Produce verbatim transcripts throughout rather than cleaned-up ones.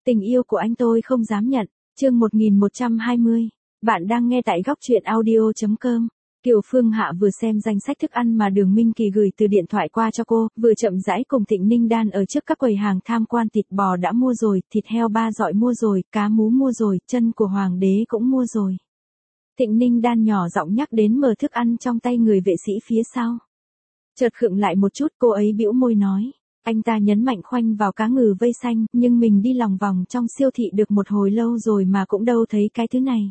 Tình yêu của anh tôi không dám nhận. Chương một nghìn một trăm hai mươi. Bạn đang nghe tại góc truyện audio chấm com. Kiều Phương Hạ vừa xem danh sách thức ăn mà Đường Minh Kỳ gửi từ điện thoại qua cho cô, vừa chậm rãi cùng Thịnh Ninh Đan ở trước các quầy hàng tham quan. Thịt bò đã mua rồi, thịt heo ba dọi mua rồi, cá mú mua rồi, chân của hoàng đế cũng mua rồi. Thịnh Ninh Đan nhỏ giọng nhắc đến mờ thức ăn trong tay người vệ sĩ phía sau. Chợt khựng lại một chút, cô ấy bĩu môi nói. Anh ta nhấn mạnh khoanh vào cá ngừ vây xanh, nhưng mình đi lòng vòng trong siêu thị được một hồi lâu rồi mà cũng đâu thấy cái thứ này.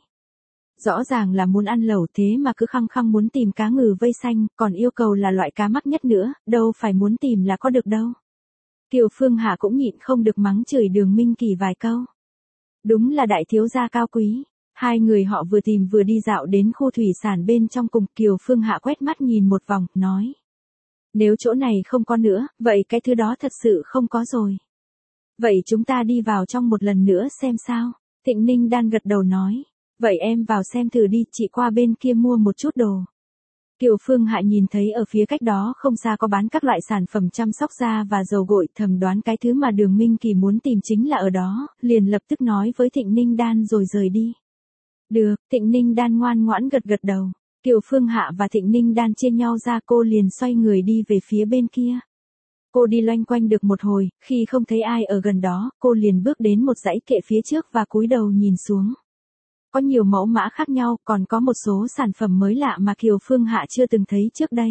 Rõ ràng là muốn ăn lẩu thế mà cứ khăng khăng muốn tìm cá ngừ vây xanh, còn yêu cầu là loại cá mắc nhất nữa, đâu phải muốn tìm là có được đâu. Kiều Phương Hạ cũng nhịn không được mắng chửi Đường Minh Kỳ vài câu. Đúng là đại thiếu gia cao quý. Hai người họ vừa tìm vừa đi dạo đến khu thủy sản bên trong cùng. Kiều Phương Hạ quét mắt nhìn một vòng, nói. Nếu chỗ này không có nữa, vậy cái thứ đó thật sự không có rồi. Vậy chúng ta đi vào trong một lần nữa xem sao. Thịnh Ninh Đan gật đầu nói. Vậy em vào xem thử đi, chị qua bên kia mua một chút đồ. Kiều Phương Hạ nhìn thấy ở phía cách đó không xa có bán các loại sản phẩm chăm sóc da và dầu gội, thầm đoán cái thứ mà Đường Minh Kỳ muốn tìm chính là ở đó, liền lập tức nói với Thịnh Ninh Đan rồi rời đi. Được, Thịnh Ninh Đan ngoan ngoãn gật gật đầu. Kiều Phương Hạ và Thịnh Ninh Đan chia nhau ra, cô liền xoay người đi về phía bên kia. Cô đi loanh quanh được một hồi, khi không thấy ai ở gần đó, cô liền bước đến một dãy kệ phía trước và cúi đầu nhìn xuống. Có nhiều mẫu mã khác nhau, còn có một số sản phẩm mới lạ mà Kiều Phương Hạ chưa từng thấy trước đây.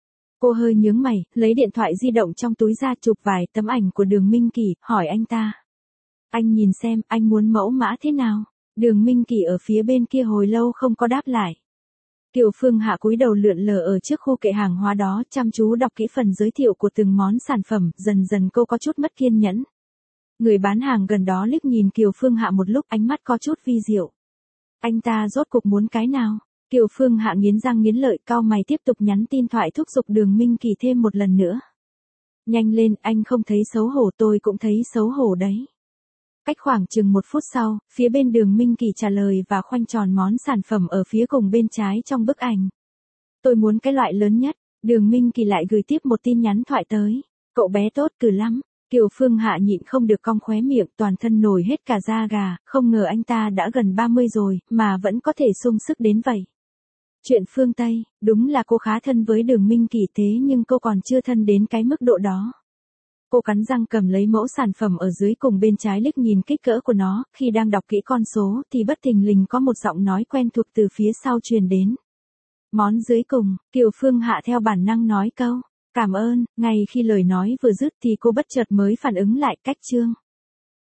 Cô hơi nhướng mày, lấy điện thoại di động trong túi ra chụp vài tấm ảnh của Đường Minh Kỳ, hỏi anh ta. Anh nhìn xem, anh muốn mẫu mã thế nào? Đường Minh Kỳ ở phía bên kia hồi lâu không có đáp lại. Kiều Phương Hạ cúi đầu lượn lờ ở trước khu kệ hàng hóa đó, chăm chú đọc kỹ phần giới thiệu của từng món sản phẩm, dần dần cô có chút mất kiên nhẫn. Người bán hàng gần đó liếc nhìn Kiều Phương Hạ một lúc, ánh mắt có chút vi diệu. Anh ta rốt cuộc muốn cái nào? Kiều Phương Hạ nghiến răng nghiến lợi, cau mày tiếp tục nhắn tin thoại thúc giục Đường Minh Kỳ thêm một lần nữa. Nhanh lên, anh không thấy xấu hổ, tôi cũng thấy xấu hổ đấy. Cách khoảng chừng một phút sau, phía bên Đường Minh Kỳ trả lời và khoanh tròn món sản phẩm ở phía cùng bên trái trong bức ảnh. Tôi muốn cái loại lớn nhất. Đường Minh Kỳ lại gửi tiếp một tin nhắn thoại tới. Cậu bé tốt cử lắm. Kiều Phương Hạ nhịn không được cong khóe miệng, toàn thân nổi hết cả da gà, không ngờ anh ta đã gần ba mươi rồi, mà vẫn có thể sung sức đến vậy. Chuyện phương Tây, đúng là cô khá thân với Đường Minh Kỳ thế nhưng cô còn chưa thân đến cái mức độ đó. Cô cắn răng cầm lấy mẫu sản phẩm ở dưới cùng bên trái liếc nhìn kích cỡ của nó, khi đang đọc kỹ con số thì bất thình lình có một giọng nói quen thuộc từ phía sau truyền đến. Món dưới cùng, Kiều Phương Hạ theo bản năng nói câu, cảm ơn, ngay khi lời nói vừa dứt thì cô bất chợt mới phản ứng lại, cách chương.